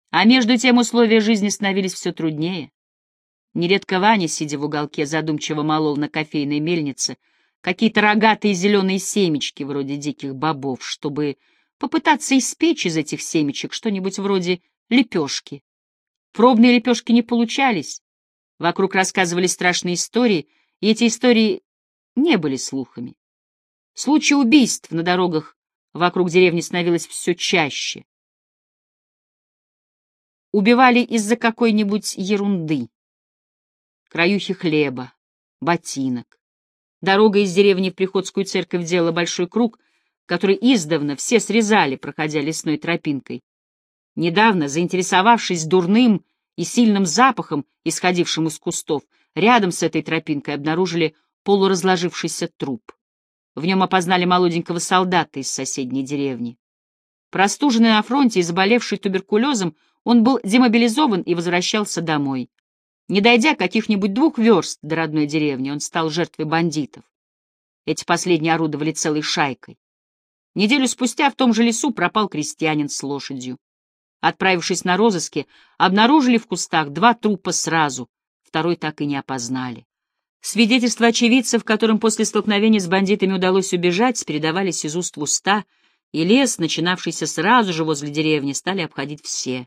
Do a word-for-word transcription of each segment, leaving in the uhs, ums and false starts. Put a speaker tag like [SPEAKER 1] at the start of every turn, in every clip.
[SPEAKER 1] А между тем условия жизни становились все труднее. Нередко Ваня, сидя в уголке, задумчиво молол на кофейной мельнице какие-то рогатые зеленые семечки, вроде диких бобов, чтобы попытаться испечь из этих семечек что-нибудь вроде лепешки. Пробные лепешки не получались. Вокруг рассказывали страшные истории, и эти истории не были слухами. Случаи убийств на дорогах вокруг деревни становилось все чаще. Убивали из-за какой-нибудь ерунды. Краюхи хлеба, ботинок. Дорога из деревни в приходскую церковь делала большой круг, который издавна все срезали, проходя лесной тропинкой. Недавно, заинтересовавшись дурным и сильным запахом, исходившим из кустов, рядом с этой тропинкой обнаружили полуразложившийся труп. В нем опознали молоденького солдата из соседней деревни. Простуженный на фронте и заболевший туберкулезом, он был демобилизован и возвращался домой. Не дойдя каких-нибудь двух верст до родной деревни, он стал жертвой бандитов. Эти последние орудовали целой шайкой. Неделю спустя в том же лесу пропал крестьянин с лошадью. Отправившись на розыски, обнаружили в кустах два трупа сразу, второй так и не опознали. Свидетельства очевидцев, которым после столкновения с бандитами удалось убежать, передавались из уст в уста, и лес, начинавшийся сразу же возле деревни, стали обходить все.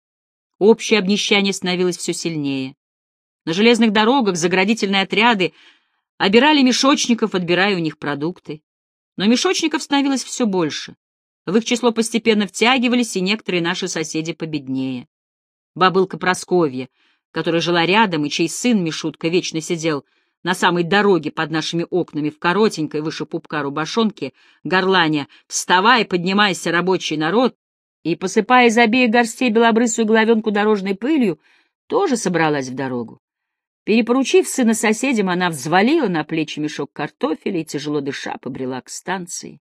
[SPEAKER 1] Общее обнищание становилось все сильнее. На железных дорогах заградительные отряды обирали мешочников, отбирая у них продукты. Но мешочников становилось все больше. В их число постепенно втягивались и некоторые наши соседи победнее. Бабылка Просковья, которая жила рядом и чей сын Мишутка вечно сидел на самой дороге под нашими окнами в коротенькой выше пупка рубашонке, горланя «Вставай, поднимайся, рабочий народ!» и, посыпая из обеих горстей белобрысую головенку дорожной пылью, тоже собралась в дорогу. Перепоручив сына соседям, она взвалила на плечи мешок картофеля и, тяжело дыша, побрела к станции.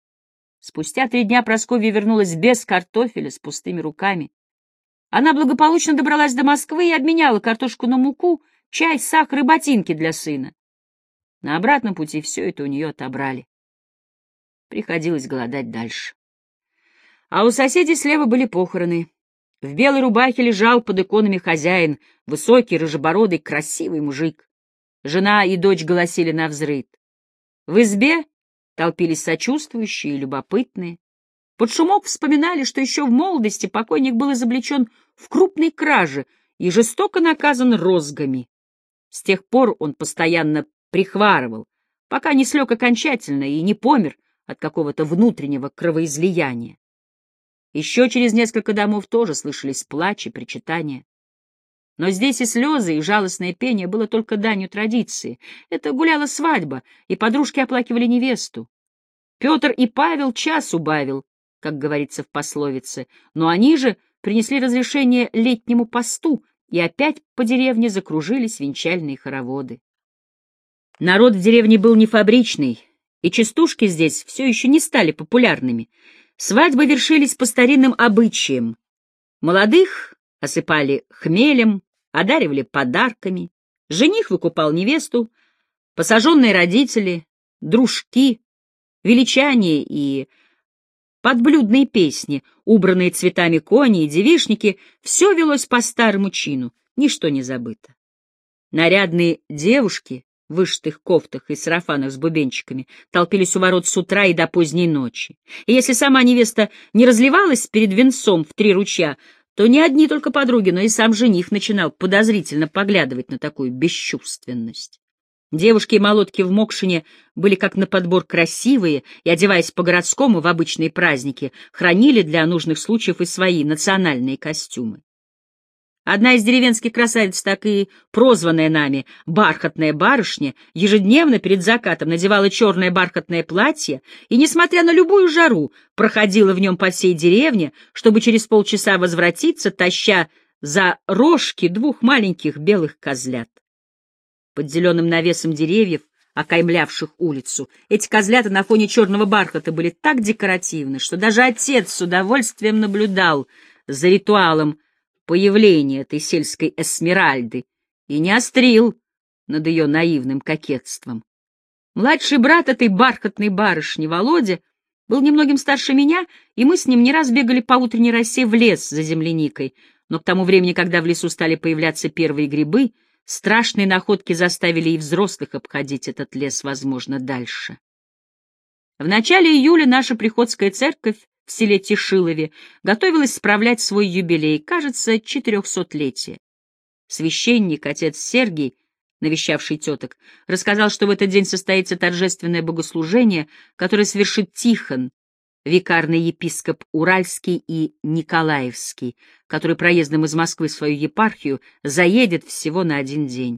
[SPEAKER 1] Спустя три дня Прасковья вернулась без картофеля, с пустыми руками. Она благополучно добралась до Москвы и обменяла картошку на муку, чай, сахар и ботинки для сына. На обратном пути все это у нее отобрали. Приходилось голодать дальше. А у соседей слева были похороны. В белой рубахе лежал под иконами хозяин, высокий, рыжебородый, красивый мужик. Жена и дочь голосили навзрыд. В избе толпились сочувствующие и любопытные. Под шумок вспоминали, что еще в молодости покойник был изобличен в крупной краже и жестоко наказан розгами. С тех пор он постоянно прихварывал, пока не слег окончательно и не помер от какого-то внутреннего кровоизлияния. Еще через несколько домов тоже слышались плач и причитания. Но здесь и слезы, и жалостное пение было только данью традиции. Это гуляла свадьба, и подружки оплакивали невесту. Петр и Павел час убавил, как говорится в пословице, но они же принесли разрешение летнему посту, и опять по деревне закружились венчальные хороводы. Народ в деревне был не фабричный, и частушки здесь все еще не стали популярными. Свадьбы вершились по старинным обычаям. Молодых осыпали хмелем, одаривали подарками, жених выкупал невесту, посаженные родители, дружки, величание и подблюдные песни, убранные цветами кони и девичники — все велось по старому чину, ничто не забыто. Нарядные девушки в вышитых кофтах и сарафанах с бубенчиками толпились у ворот с утра и до поздней ночи. И если сама невеста не разливалась перед венцом в три ручья, то не одни только подруги, но и сам жених начинал подозрительно поглядывать на такую бесчувственность. Девушки и молодки в Мокшине были как на подбор красивые и, одеваясь по-городскому в обычные праздники, хранили для нужных случаев и свои национальные костюмы. Одна из деревенских красавиц, так и прозванная нами «бархатная барышня», ежедневно перед закатом надевала черное бархатное платье и, несмотря на любую жару, проходила в нем по всей деревне, чтобы через полчаса возвратиться, таща за рожки двух маленьких белых козлят. Под зеленым навесом деревьев, окаймлявших улицу, эти козлята на фоне черного бархата были так декоративны, что даже отец с удовольствием наблюдал за ритуалом появления этой сельской Эсмеральды и не острил над ее наивным кокетством. Младший брат этой бархатной барышни, Володя, Был немногим старше меня, и мы с ним не раз бегали по утренней росе в лес за земляникой, но к тому времени, когда в лесу стали появляться первые грибы, страшные находки заставили и взрослых обходить этот лес, возможно, дальше. В начале июля наша приходская церковь в селе Тишилове готовилась справлять свой юбилей, кажется, четырехсотлетие. Священник, отец Сергий, навещавший теток, рассказал, что в этот день состоится торжественное богослужение, которое совершит Тихон, викарный епископ Уральский и Николаевский, который проездом из Москвы в свою епархию заедет всего на один день.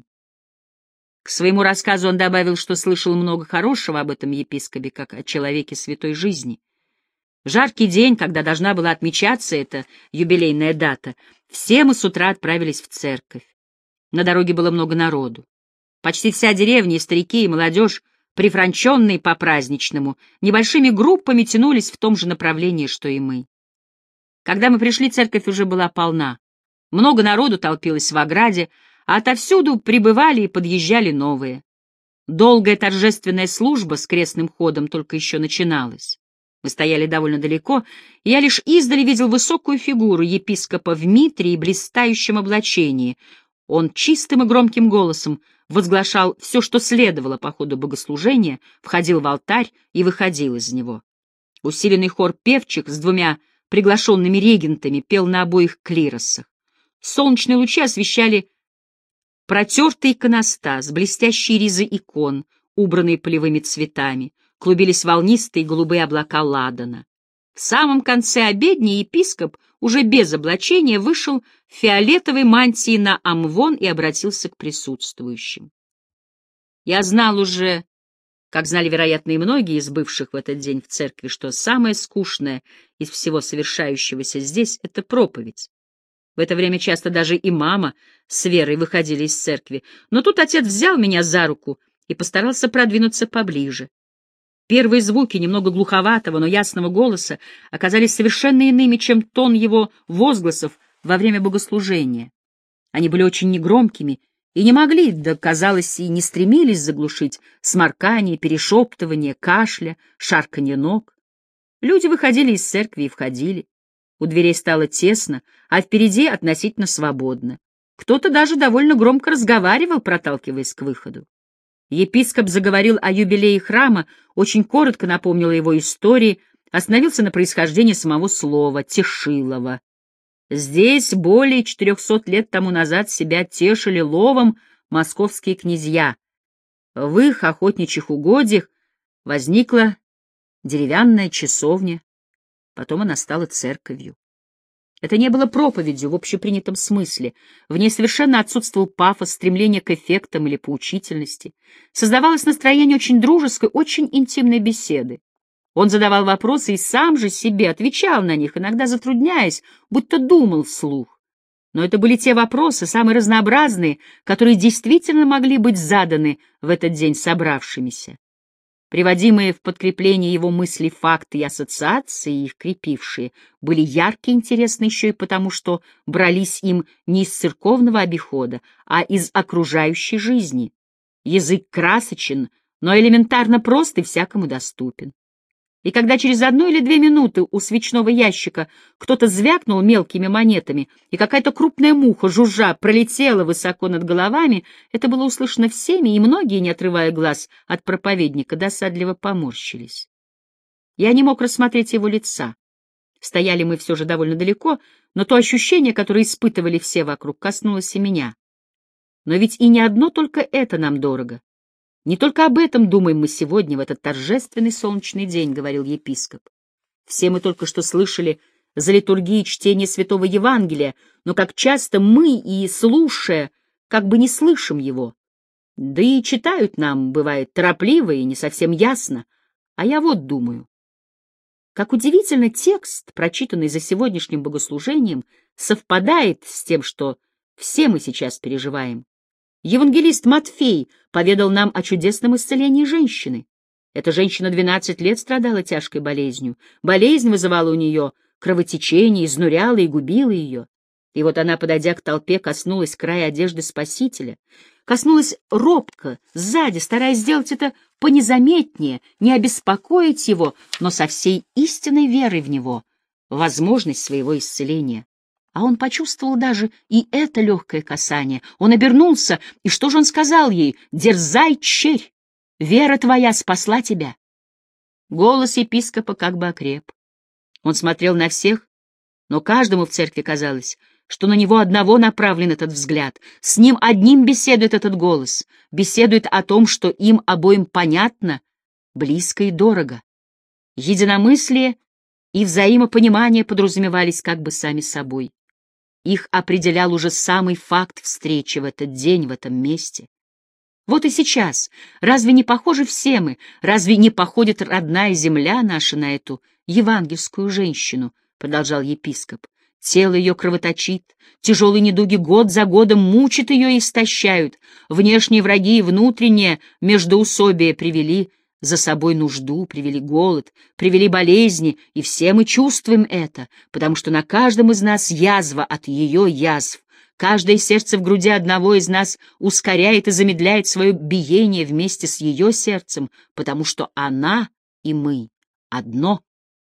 [SPEAKER 1] К своему рассказу он добавил, что слышал много хорошего об этом епископе, как о человеке святой жизни. В жаркий день, когда должна была отмечаться эта юбилейная дата, все мы с утра отправились в церковь. На дороге было много народу. Почти вся деревня, и старики, и молодежь, прифранченные по-праздничному, небольшими группами тянулись в том же направлении, что и мы. Когда мы пришли, церковь уже была полна. Много народу толпилось в ограде, а отовсюду прибывали и подъезжали новые. Долгая торжественная служба с крестным ходом только еще начиналась. Мы стояли довольно далеко, и я лишь издали видел высокую фигуру епископа в митре и блистающем облачении. Он чистым и громким голосом возглашал все, что следовало по ходу богослужения, входил в алтарь и выходил из него. Усиленный хор певчих с двумя приглашенными регентами пел на обоих клиросах. Солнечные лучи освещали протертый иконостас, блестящие ризы икон, убранные полевыми цветами, клубились волнистые голубые облака ладана. В самом конце обедни епископ, уже без облачения, вышел в фиолетовой мантии на амвон и обратился к присутствующим. Я знал уже, как знали, вероятно, и многие из бывших в этот день в церкви, что самое скучное из всего совершающегося здесь — это проповедь. В это время часто даже и мама с Верой выходили из церкви, но тут отец взял меня за руку и постарался продвинуться поближе. Первые звуки немного глуховатого, но ясного голоса оказались совершенно иными, чем тон его возгласов во время богослужения. Они были очень негромкими и не могли, да, казалось, и не стремились заглушить сморкание, перешептывание, кашля, шарканье ног. Люди выходили из церкви и входили. У дверей стало тесно, а впереди относительно свободно. Кто-то даже довольно громко разговаривал, проталкиваясь к выходу. Епископ заговорил о юбилее храма, очень коротко напомнил о его истории, остановился на происхождении самого слова «Тишилово». Здесь более четырехсот лет тому назад себя тешили ловом московские князья. В их охотничьих угодьях возникла деревянная часовня, потом она стала церковью. Это не было проповедью в общепринятом смысле, в ней совершенно отсутствовал пафос, стремление к эффектам или поучительности. Создавалось настроение очень дружеской, очень интимной беседы. Он задавал вопросы и сам же себе отвечал на них, иногда затрудняясь, будто думал вслух. Но это были те вопросы, самые разнообразные, которые действительно могли быть заданы в этот день собравшимися. Приводимые в подкрепление его мыслей факты и ассоциации, их крепившие, были ярко интересны еще и потому, что брались им не из церковного обихода, а из окружающей жизни. Язык красочен, но элементарно прост и всякому доступен. И когда через одну или две минуты у свечного ящика кто-то звякнул мелкими монетами, и какая-то крупная муха, жужжа, пролетела высоко над головами, это было услышано всеми, и многие, не отрывая глаз от проповедника, досадливо поморщились. Я не мог рассмотреть его лица. Стояли мы все же довольно далеко, но то ощущение, которое испытывали все вокруг, коснулось и меня. Но ведь и не одно только это нам дорого. Не только об этом думаем мы сегодня, в этот торжественный солнечный день, — говорил епископ. Все мы только что слышали за литургией чтение Святого Евангелия, но как часто мы, и слушая, как бы не слышим его. Да и читают нам, бывает, торопливо и не совсем ясно. А я вот думаю, как удивительно текст, прочитанный за сегодняшним богослужением, совпадает с тем, что все мы сейчас переживаем. Евангелист Матфей поведал нам о чудесном исцелении женщины. Эта женщина двенадцать лет страдала тяжкой болезнью. Болезнь вызывала у нее кровотечение, изнуряла и губила ее. И вот она, подойдя к толпе, коснулась края одежды Спасителя. коснулась робко, сзади, стараясь сделать это понезаметнее, не обеспокоить его, но со всей истинной верой в него, возможность своего исцеления. А он почувствовал даже и это легкое касание. Он обернулся, и что же он сказал ей? «Дерзай, черь! Вера твоя спасла тебя!» Голос епископа как бы окреп. Он смотрел на всех, но каждому в церкви казалось, что на него одного направлен этот взгляд, с ним одним беседует этот голос, беседует о том, что им обоим понятно, близко и дорого. Единомыслие и взаимопонимание подразумевались как бы сами собой. Их определял уже самый факт встречи в этот день, в этом месте. Вот и сейчас, разве не похожи все мы, разве не походит родная земля наша на эту евангельскую женщину, продолжал епископ. Тело ее кровоточит, тяжелые недуги год за годом мучат ее и истощают, внешние враги и внутреннее междоусобие привели за собой нужду, привели голод, привели болезни, и все мы чувствуем это, потому что на каждом из нас язва от ее язв. Каждое сердце в груди одного из нас ускоряет и замедляет свое биение вместе с ее сердцем, потому что она и мы одно.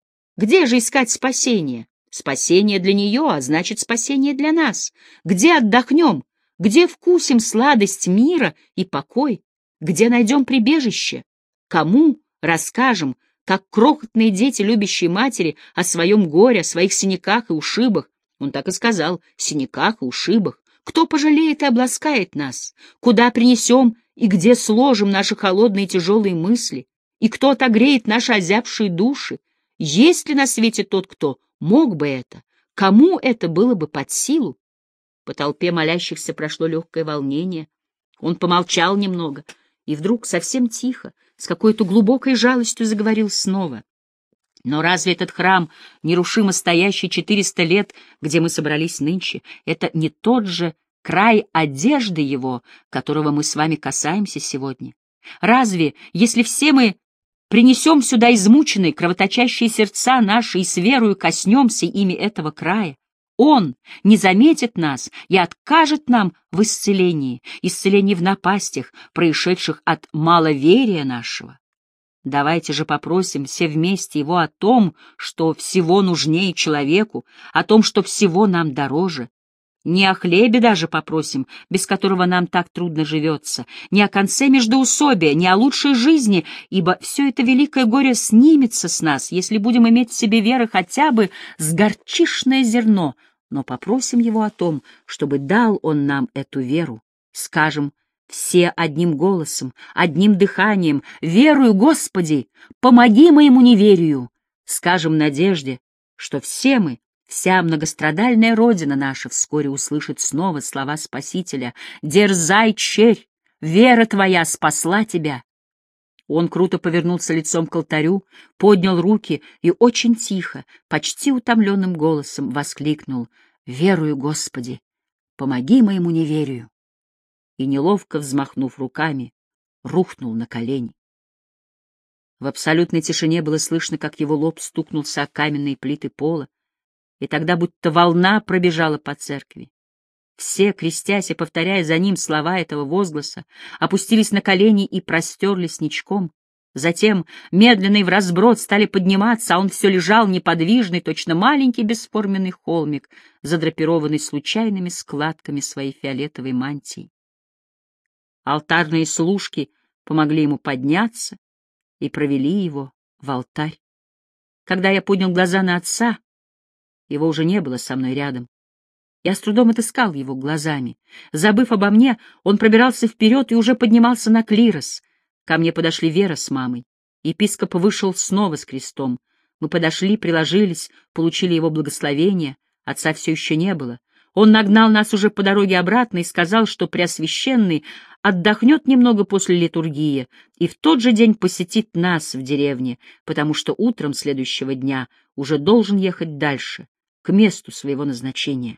[SPEAKER 1] Где же искать спасение? Спасение для нее, а значит, спасение для нас. Где отдохнем? Где вкусим сладость мира и покой? Где найдем прибежище? Кому расскажем, как крохотные дети, любящие матери, о своем горе, о своих синяках и ушибах? Он так и сказал: синяках и ушибах. Кто пожалеет и обласкает нас? Куда принесем и где сложим наши холодные и тяжелые мысли? И кто отогреет наши озябшие души? Есть ли на свете тот, кто мог бы это? Кому это было бы под силу? По толпе молящихся прошло легкое волнение. Он помолчал немного и вдруг совсем тихо, с какой-то глубокой жалостью заговорил снова. Но разве этот храм, нерушимо стоящий четыреста лет, где мы собрались нынче, это не тот же край одежды его, которого мы с вами касаемся сегодня? Разве, если все мы принесем сюда измученные, кровоточащие сердца наши и с верою коснемся ими этого края, он не заметит нас и откажет нам в исцелении, исцелении в напастях, происшедших от маловерия нашего? Давайте же попросим все вместе его о том, что всего нужнее человеку, о том, что всего нам дороже. Не о хлебе даже попросим, без которого нам так трудно живется, не о конце междоусобия, не о лучшей жизни, ибо все это великое горе снимется с нас, если будем иметь в себе веры хотя бы с горчишное зерно, но попросим его о том, чтобы дал он нам эту веру. Скажем все одним голосом, одним дыханием: «Верую, Господи, помоги моему неверию!» Скажем надежде, что все мы, вся многострадальная Родина наша вскоре услышит снова слова Спасителя: «Дерзай, черь, вера твоя спасла тебя!» Он круто повернулся лицом к алтарю, поднял руки и очень тихо, почти утомленным голосом воскликнул: «Верую, Господи, помоги моему неверию!» И, неловко взмахнув руками, рухнул на колени. В абсолютной тишине было слышно, как его лоб стукнулся о каменные плиты пола, и тогда будто волна пробежала по церкви. Все, крестясь и повторяя за ним слова этого возгласа, опустились на колени и простерлись ничком. Затем, медленно и вразброд, стали подниматься, а он все лежал неподвижный, точно маленький бесформенный холмик, задрапированный случайными складками своей фиолетовой мантии. Алтарные служки помогли ему подняться и провели его в алтарь. Когда я поднял глаза на отца, его уже не было со мной рядом. Я с трудом отыскал его глазами. Забыв обо мне, он пробирался вперед и уже поднимался на клирос. Ко мне подошли Вера с мамой. Епископ вышел снова с крестом. Мы подошли, приложились, получили его благословение. Отца все еще не было. Он нагнал нас уже по дороге обратно и сказал, что Преосвященный отдохнет немного после литургии и в тот же день посетит нас в деревне, потому что утром следующего дня уже должен ехать дальше, к месту своего назначения.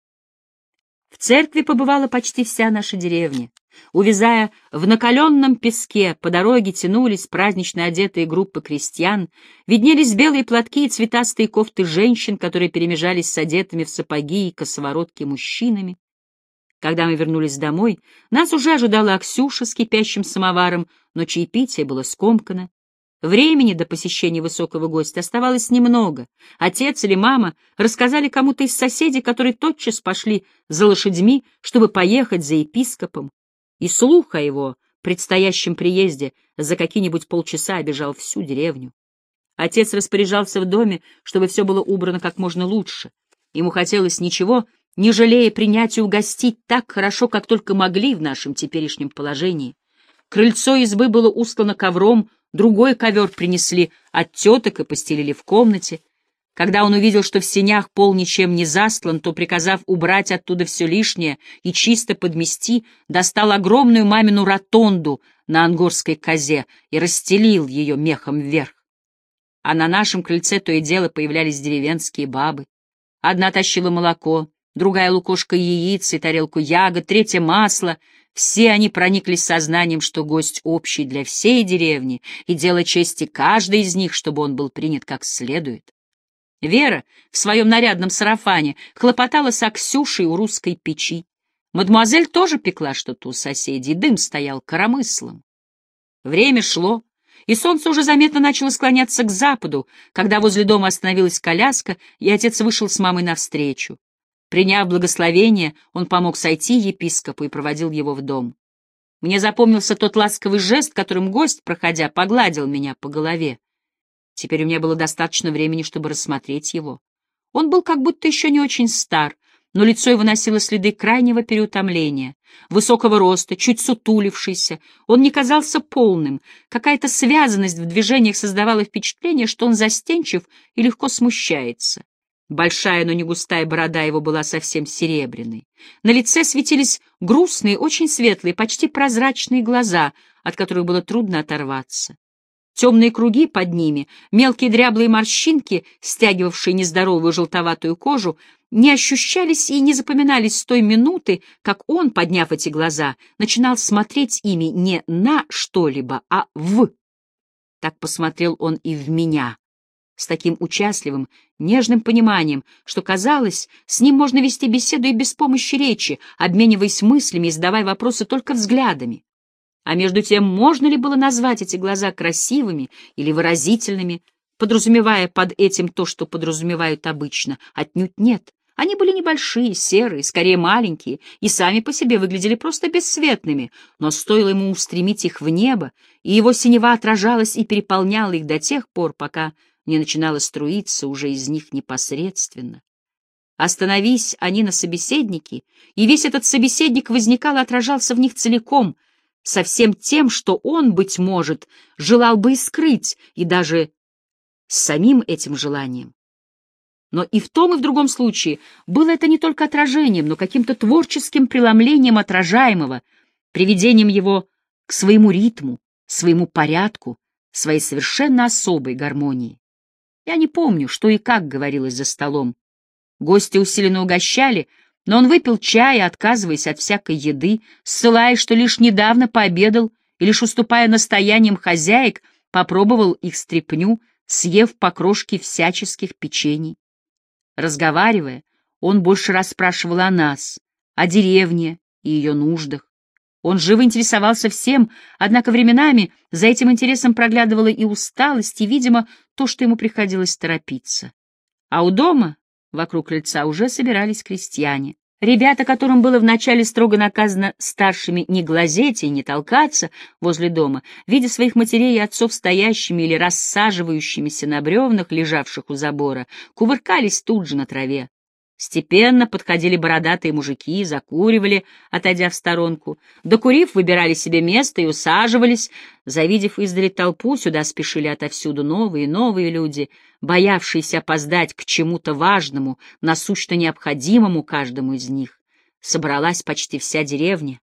[SPEAKER 1] В церкви побывала почти вся наша деревня. Увязая в накаленном песке, по дороге тянулись празднично одетые группы крестьян, виднелись белые платки и цветастые кофты женщин, которые перемежались с одетыми в сапоги и косоворотки мужчинами. Когда мы вернулись домой, нас уже ожидала Аксюша с кипящим самоваром, но чаепитие было скомкано. Времени до посещения высокого гостя оставалось немного. Отец или мама рассказали кому-то из соседей, которые тотчас пошли за лошадьми, чтобы поехать за епископом, и слух о его предстоящем приезде за какие-нибудь полчаса обежал всю деревню. Отец распоряжался в доме, чтобы все было убрано как можно лучше. Ему хотелось ничего, не жалея принять и угостить так хорошо, как только могли в нашем теперешнем положении. Крыльцо избы было устлано ковром, другой ковер принесли от теток и постелили в комнате. Когда он увидел, что в сенях пол ничем не застлан, то, приказав убрать оттуда все лишнее и чисто подмести, достал огромную мамину ротонду на ангорской козе и расстелил ее мехом вверх. А на нашем крыльце то и дело появлялись деревенские бабы. Одна тащила молоко, другая — лукошко яиц и тарелку ягод, третья — масло. Все они прониклись сознанием, что гость общий для всей деревни, и дело чести каждой из них, чтобы он был принят как следует. Вера в своем нарядном сарафане хлопотала с Аксюшей у русской печи. Мадемуазель тоже пекла что-то у соседей, дым стоял коромыслом. Время шло, и солнце уже заметно начало склоняться к западу, когда возле дома остановилась коляска, и отец вышел с мамой навстречу. Приняв благословение, он помог сойти епископу и проводил его в дом. Мне запомнился тот ласковый жест, которым гость, проходя, погладил меня по голове. Теперь у меня было достаточно времени, чтобы рассмотреть его. Он был как будто еще не очень стар, но лицо его носило следы крайнего переутомления. Высокого роста, чуть сутулившийся, он не казался полным. Какая-то связанность в движениях создавала впечатление, что он застенчив и легко смущается. Большая, но не густая борода его была совсем серебряной. На лице светились грустные, очень светлые, почти прозрачные глаза, от которых было трудно оторваться. Темные круги под ними, мелкие дряблые морщинки, стягивавшие нездоровую желтоватую кожу, не ощущались и не запоминались с той минуты, как он, подняв эти глаза, начинал смотреть ими не на что-либо, а в. Так посмотрел он и в меня, с таким участливым, нежным пониманием, что, казалось, с ним можно вести беседу и без помощи речи, обмениваясь мыслями и задавая вопросы только взглядами. А между тем, можно ли было назвать эти глаза красивыми или выразительными, подразумевая под этим то, что подразумевают обычно? Отнюдь нет. Они были небольшие, серые, скорее маленькие, и сами по себе выглядели просто бесцветными, но стоило ему устремить их в небо, и его синева отражалась и переполняла их до тех пор, пока не начинало струиться уже из них непосредственно. Остановись они на собеседнике, и весь этот собеседник возникал и отражался в них целиком, со всем тем, что он, быть может, желал бы и скрыть, и даже с самим этим желанием. Но и в том, и в другом случае было это не только отражением, но каким-то творческим преломлением отражаемого, приведением его к своему ритму, своему порядку, своей совершенно особой гармонии. Я не помню, что и как говорилось за столом. Гости усиленно угощали, но он выпил чай, отказываясь от всякой еды, ссылаясь, что лишь недавно пообедал и лишь уступая настояниям хозяек, попробовал их стряпню, съев по крошке всяческих печений. Разговаривая, он больше расспрашивал о нас, о деревне и ее нуждах. Он живо интересовался всем, однако временами за этим интересом проглядывала и усталость, и, видимо, то, что ему приходилось торопиться. А у дома, вокруг крыльца, уже собирались крестьяне. Ребята, которым было вначале строго наказано старшими не глазеть и не толкаться возле дома, видя своих матерей и отцов стоящими или рассаживающимися на бревнах, лежавших у забора, кувыркались тут же на траве. Степенно подходили бородатые мужики, закуривали, отойдя в сторонку. Докурив, выбирали себе место и усаживались. Завидев издали толпу, сюда спешили отовсюду новые и новые люди, боявшиеся опоздать к чему-то важному, насущно необходимому каждому из них. Собралась почти вся деревня.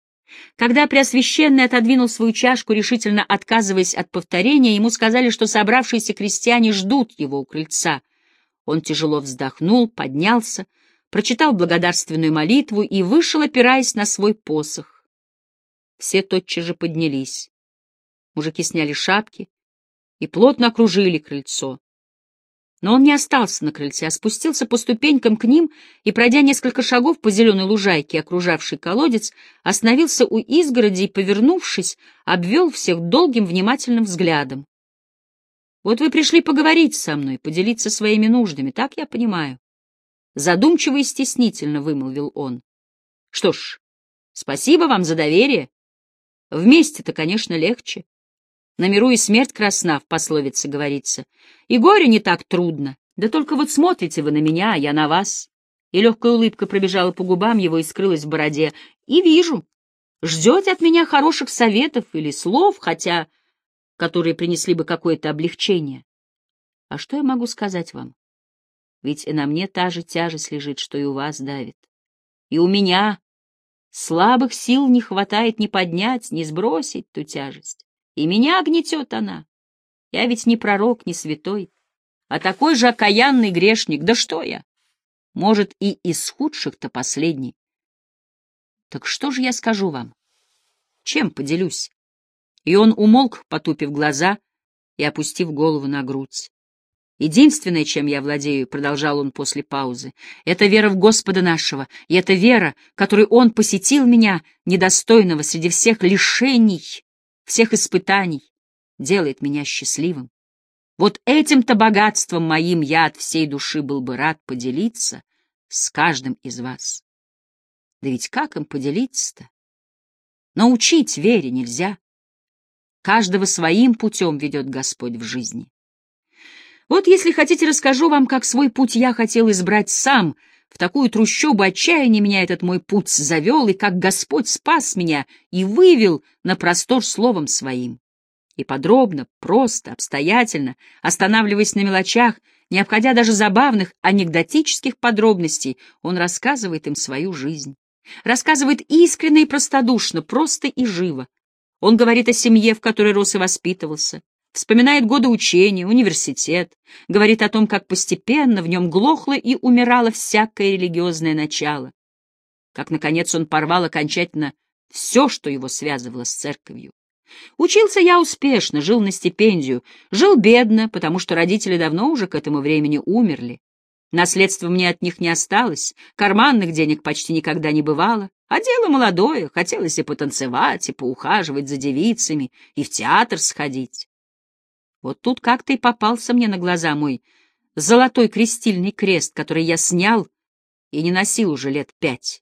[SPEAKER 1] Когда Преосвященный отодвинул свою чашку, решительно отказываясь от повторения, ему сказали, что собравшиеся крестьяне ждут его у крыльца. Он тяжело вздохнул, поднялся, прочитал благодарственную молитву и вышел, опираясь на свой посох. Все тотчас же поднялись. Мужики сняли шапки и плотно окружили крыльцо. Но он не остался на крыльце, а спустился по ступенькам к ним и, пройдя несколько шагов по зеленой лужайке, окружавшей колодец, остановился у изгороди и, повернувшись, обвел всех долгим внимательным взглядом. «Вот вы пришли поговорить со мной, поделиться своими нуждами, так я понимаю». Задумчиво и стеснительно вымолвил он. «Что ж, спасибо вам за доверие. Вместе-то, конечно, легче. На миру и смерть красна, в пословице говорится. И горе не так трудно. Да только вот смотрите вы на меня, а я на вас». И легкая улыбка пробежала по губам его и скрылась в бороде. «И вижу. Ждете от меня хороших советов или слов, хотя... которые принесли бы какое-то облегчение. А что я могу сказать вам? Ведь и на мне та же тяжесть лежит, что и у вас давит. И у меня слабых сил не хватает ни поднять, ни сбросить ту тяжесть. И меня гнетет она. Я ведь не пророк, не святой, а такой же окаянный грешник. Да что я? Может, и из худших-то последний. Так что же я скажу вам? Чем поделюсь? И он умолк, потупив глаза и опустив голову на грудь. «Единственное, чем я владею, — продолжал он после паузы, — это вера в Господа нашего, и эта вера, которой Он посетил меня, недостойного среди всех лишений, всех испытаний, делает меня счастливым. Вот этим-то богатством моим я от всей души был бы рад поделиться с каждым из вас. Да ведь как им поделиться-то? Научить вере нельзя. Каждого своим путем ведет Господь в жизни. Вот, если хотите, расскажу вам, как свой путь я хотел избрать сам. В такую трущобу отчаяния меня этот мой путь завел, и как Господь спас меня и вывел на простор словом своим. И подробно, просто, обстоятельно, останавливаясь на мелочах, не обходя даже забавных анекдотических подробностей, он рассказывает им свою жизнь. Рассказывает искренне и простодушно, просто и живо. Он говорит о семье, в которой рос и воспитывался, вспоминает годы учения, университет, говорит о том, как постепенно в нем глохло и умирало всякое религиозное начало, как, наконец, он порвал окончательно все, что его связывало с церковью. Учился я успешно, жил на стипендию, жил бедно, потому что родители давно уже к этому времени умерли. Наследства мне от них не осталось, карманных денег почти никогда не бывало, а дело молодое, хотелось и потанцевать, и поухаживать за девицами, и в театр сходить. Вот тут как-то и попался мне на глаза мой золотой крестильный крест, который я снял и не носил уже лет пять.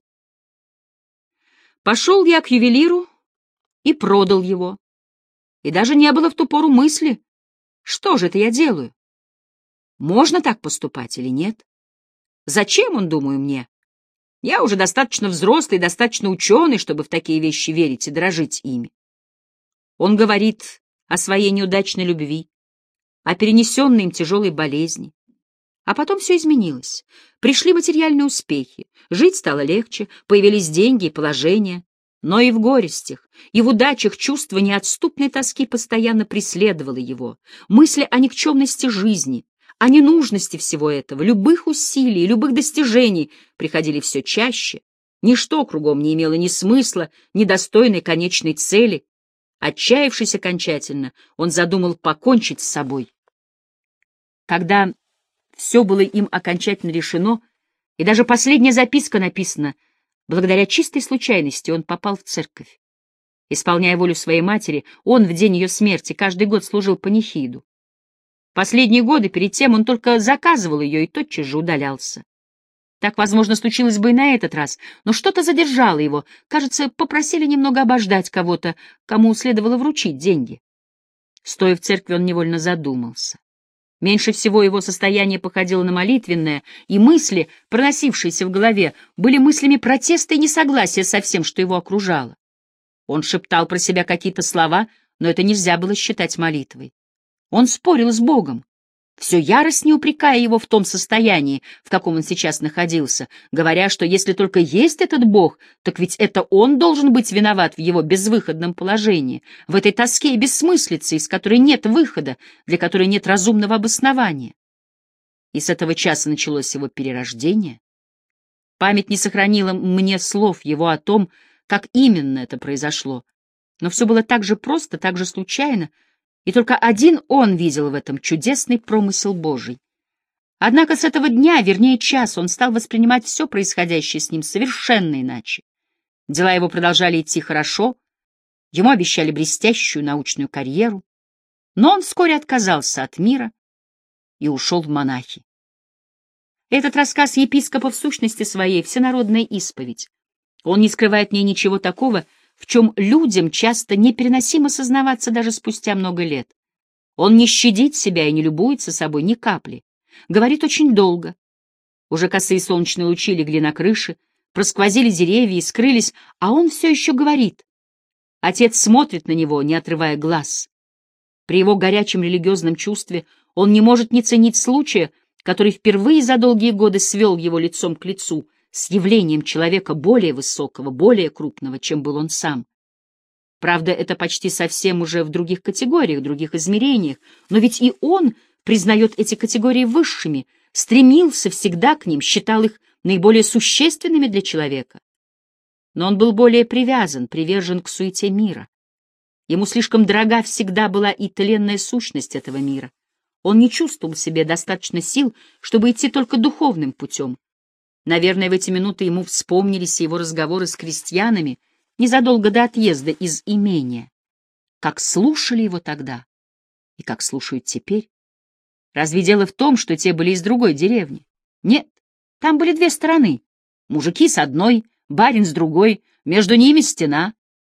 [SPEAKER 1] Пошел я к ювелиру и продал его. И даже не было в ту пору мысли, что же это я делаю? Можно так поступать или нет? Зачем он, думаю, мне? Я уже достаточно взрослый, достаточно ученый, чтобы в такие вещи верить и дорожить ими. Он говорит о своей неудачной любви, о перенесенной им тяжелой болезни. А потом все изменилось. Пришли материальные успехи, жить стало легче, появились деньги и положение. Но и в горестях, и в удачах чувство неотступной тоски постоянно преследовало его. Мысли о никчемности жизни, о ненужности всего этого, любых усилий, любых достижений приходили все чаще. Ничто кругом не имело ни смысла, ни достойной конечной цели. Отчаявшись окончательно, он задумал покончить с собой. Когда все было им окончательно решено, и даже последняя записка написана, благодаря чистой случайности он попал в церковь. Исполняя волю своей матери, он в день ее смерти каждый год служил панихиду. Последние годы перед тем он только заказывал ее и тотчас же удалялся. Так, возможно, случилось бы и на этот раз, но что-то задержало его. Кажется, попросили немного обождать кого-то, кому следовало вручить деньги. Стоя в церкви, он невольно задумался. Меньше всего его состояние походило на молитвенное, и мысли, проносившиеся в голове, были мыслями протеста и несогласия со всем, что его окружало. Он шептал про себя какие-то слова, но это нельзя было считать молитвой. Он спорил с Богом, все яростнее упрекая его в том состоянии, в каком он сейчас находился, говоря, что если только есть этот Бог, так ведь это он должен быть виноват в его безвыходном положении, в этой тоске и бессмыслице, из которой нет выхода, для которой нет разумного обоснования. И с этого часа началось его перерождение. Память не сохранила мне слов его о том, как именно это произошло, но все было так же просто, так же случайно, и только один он видел в этом чудесный промысел Божий. Однако с этого дня, вернее часа, он стал воспринимать все происходящее с ним совершенно иначе. Дела его продолжали идти хорошо, ему обещали блестящую научную карьеру, но он вскоре отказался от мира и ушел в монахи. Этот рассказ епископа в сущности своей — всенародная исповедь. Он не скрывает в ней ничего такого, в чем людям часто непереносимо сознаваться даже спустя много лет. Он не щадит себя и не любуется собой ни капли. Говорит очень долго. Уже косые солнечные лучи легли на крыши, просквозили деревья и скрылись, а он все еще говорит. Отец смотрит на него, не отрывая глаз. При его горячем религиозном чувстве он не может не ценить случая, который впервые за долгие годы свел его лицом к лицу с явлением человека более высокого, более крупного, чем был он сам. Правда, это почти совсем уже в других категориях, других измерениях, но ведь и он признает эти категории высшими, стремился всегда к ним, считал их наиболее существенными для человека. Но он был более привязан, привержен к суете мира. Ему слишком дорога всегда была и тленная сущность этого мира. Он не чувствовал в себе достаточно сил, чтобы идти только духовным путем. Наверное, в эти минуты ему вспомнились его разговоры с крестьянами незадолго до отъезда из имения. Как слушали его тогда и как слушают теперь. Разве дело в том, что те были из другой деревни? Нет, там были две стороны. Мужики с одной, барин с другой, между ними стена.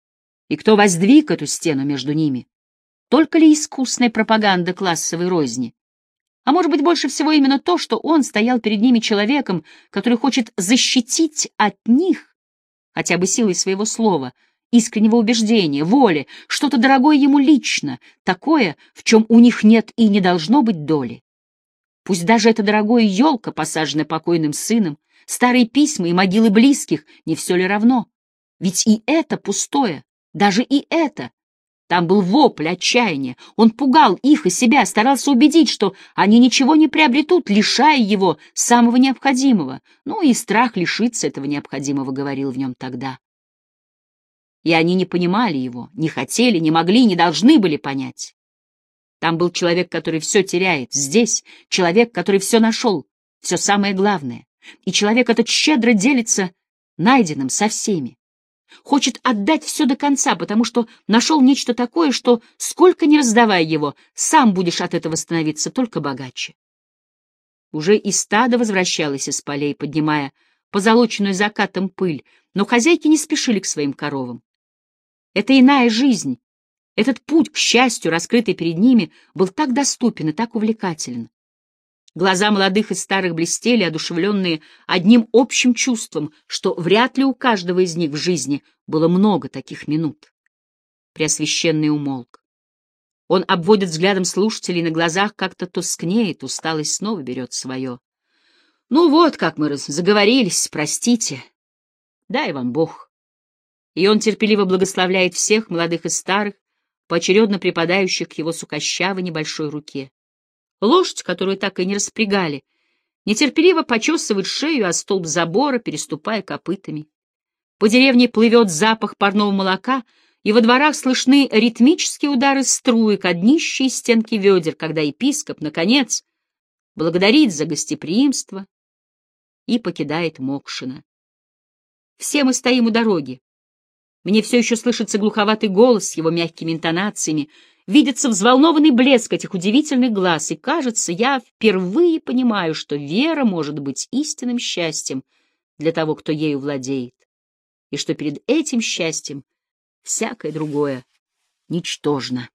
[SPEAKER 1] И кто воздвиг эту стену между ними? Только ли искусная пропаганда классовой розни? А может быть, больше всего именно то, что он стоял перед ними человеком, который хочет защитить от них, хотя бы силой своего слова, искреннего убеждения, воли, что-то дорогое ему лично, такое, в чем у них нет и не должно быть доли. Пусть даже это дорогое елка, посаженная покойным сыном, старые письма и могилы близких, не все ли равно? Ведь и это пустое, даже и это. Там был вопль отчаяния, он пугал их и себя, старался убедить, что они ничего не приобретут, лишая его самого необходимого. Ну и страх лишиться этого необходимого говорил в нем тогда. И они не понимали его, не хотели, не могли, не должны были понять. Там был человек, который все теряет, здесь человек, который все нашел, все самое главное. И человек этот щедро делится найденным со всеми. Хочет отдать все до конца, потому что нашел нечто такое, что, сколько ни раздавая его, сам будешь от этого становиться только богаче. Уже и стадо возвращалось из полей, поднимая позолоченную закатом пыль, но хозяйки не спешили к своим коровам. Это иная жизнь. Этот путь к счастью, раскрытый перед ними, был так доступен и так увлекателен. Глаза молодых и старых блестели, одушевленные одним общим чувством, что вряд ли у каждого из них в жизни было много таких минут. Преосвященный умолк. Он обводит взглядом слушателей, на глазах как-то тускнеет, усталость снова берет свое. «Ну вот, как мы заговорились, простите. Дай вам Бог». И он терпеливо благословляет всех, молодых и старых, поочередно припадающих к его сукощавой небольшой руке. Лошадь, которую так и не распрягали, нетерпеливо почесывает шею о столб забора, переступая копытами. По деревне плывет запах парного молока, и во дворах слышны ритмические удары струек о днищие стенки ведер, когда епископ, наконец, благодарит за гостеприимство и покидает Мокшино. Все мы стоим у дороги. Мне все еще слышится глуховатый голос с его мягкими интонациями, видится взволнованный блеск этих удивительных глаз, и, кажется, я впервые понимаю, что вера может быть истинным счастьем для того, кто ею владеет, и что перед этим счастьем всякое другое ничтожно.